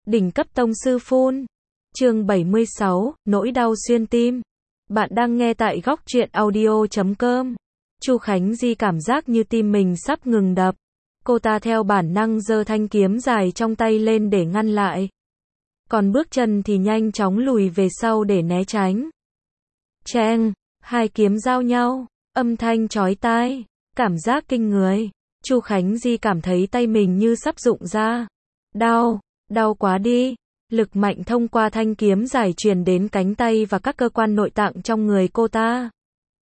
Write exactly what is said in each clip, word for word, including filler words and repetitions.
Đỉnh cấp tông sư phun. Chương bảy mươi sáu, nỗi đau xuyên tim. Bạn đang nghe tại góc truyện audio chấm com. Chu Khánh Di cảm giác như tim mình sắp ngừng đập. Cô ta theo bản năng giơ thanh kiếm dài trong tay lên để ngăn lại. Còn bước chân thì nhanh chóng lùi về sau để né tránh. Cheng, hai kiếm giao nhau, âm thanh chói tai, cảm giác kinh người. Chu Khánh Di cảm thấy tay mình như sắp rụng ra. Đau, đau quá đi. Lực mạnh thông qua thanh kiếm dài truyền đến cánh tay và các cơ quan nội tạng trong người cô ta.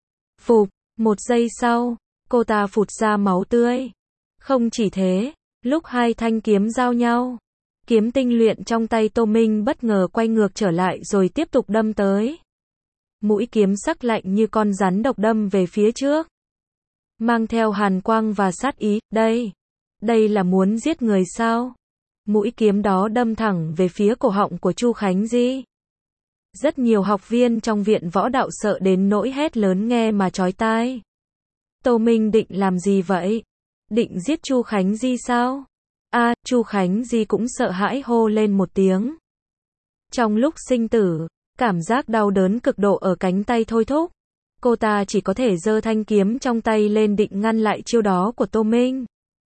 Phụp, một giây sau, cô ta phụt ra máu tươi. Không chỉ thế, lúc hai thanh kiếm giao nhau, kiếm tinh luyện trong tay Tô Minh bất ngờ quay ngược trở lại rồi tiếp tục đâm tới. Mũi kiếm sắc lạnh như con rắn độc đâm về phía trước, mang theo hàn quang và sát ý. Đây, đây là muốn giết người sao? Mũi kiếm đó đâm thẳng về phía cổ họng của Chu Khánh Di. Rất nhiều học viên trong viện võ đạo sợ đến nỗi hét lớn nghe mà chói tai. Tô Minh định làm gì vậy? Định giết Chu Khánh Di sao? A, à, Chu Khánh Di cũng sợ hãi hô lên một tiếng. Trong lúc sinh tử, cảm giác đau đớn cực độ ở cánh tay thôi thúc. Cô ta chỉ có thể giơ thanh kiếm trong tay lên định ngăn lại chiêu đó của Tô Minh.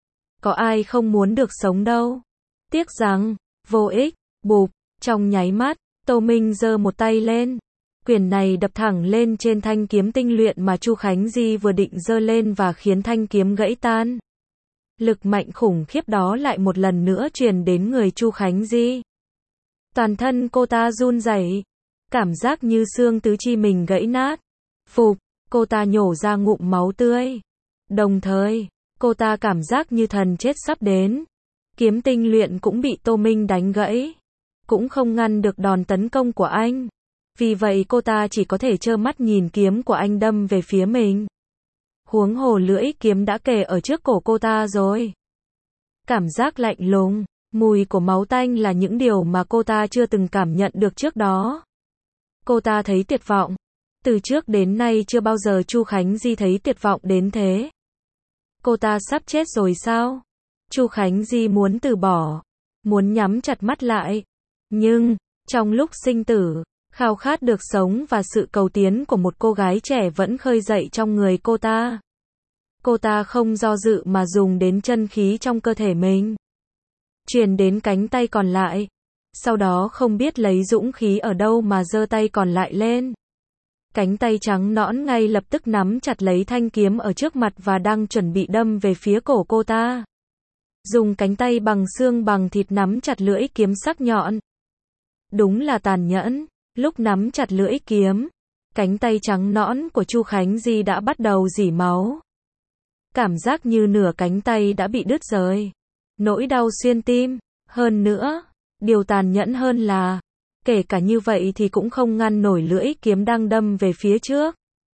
Có ai không muốn được sống đâu. Tiếc rằng, vô ích, bụp, trong nháy mắt, Tô Minh giơ một tay lên. Quyền này đập thẳng lên trên thanh kiếm tinh luyện mà Chu Khánh Di vừa định giơ lên và khiến thanh kiếm gãy tan. Lực mạnh khủng khiếp đó lại một lần nữa truyền đến người Chu Khánh Di. Toàn thân cô ta run rẩy, cảm giác như xương tứ chi mình gãy nát. Phụp, cô ta nhổ ra ngụm máu tươi. Đồng thời, cô ta cảm giác như thần chết sắp đến. Kiếm tinh luyện cũng bị Tô Minh đánh gãy, cũng không ngăn được đòn tấn công của anh. Vì vậy cô ta chỉ có thể trơ mắt nhìn kiếm của anh đâm về phía mình. Huống hồ lưỡi kiếm đã kề ở trước cổ cô ta rồi. Cảm giác lạnh lùng, mùi của máu tanh là những điều mà cô ta chưa từng cảm nhận được trước đó. Cô ta thấy tuyệt vọng. Từ trước đến nay chưa bao giờ Chu Khánh Di thấy tuyệt vọng đến thế. Cô ta sắp chết rồi sao? Chu Khánh Di muốn từ bỏ, muốn nhắm chặt mắt lại. Nhưng, trong lúc sinh tử, khao khát được sống và sự cầu tiến của một cô gái trẻ vẫn khơi dậy trong người cô ta. Cô ta không do dự mà dùng đến chân khí trong cơ thể mình, truyền đến cánh tay còn lại. Sau đó không biết lấy dũng khí ở đâu mà giơ tay còn lại lên. Cánh tay trắng nõn ngay lập tức nắm chặt lấy thanh kiếm ở trước mặt và đang chuẩn bị đâm về phía cổ cô ta. Dùng cánh tay bằng xương bằng thịt nắm chặt lưỡi kiếm sắc nhọn. Đúng là tàn nhẫn. Lúc nắm chặt lưỡi kiếm, cánh tay trắng nõn của Chu Khánh Di đã bắt đầu rỉ máu. Cảm giác như nửa cánh tay đã bị đứt rời. Nỗi đau xuyên tim. Hơn nữa, điều tàn nhẫn hơn là, kể cả như vậy thì cũng không ngăn nổi lưỡi kiếm đang đâm về phía trước.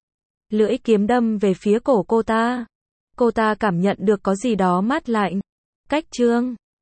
Lưỡi kiếm đâm về phía cổ cô ta. Cô ta cảm nhận được có gì đó mát lạnh. Cách chương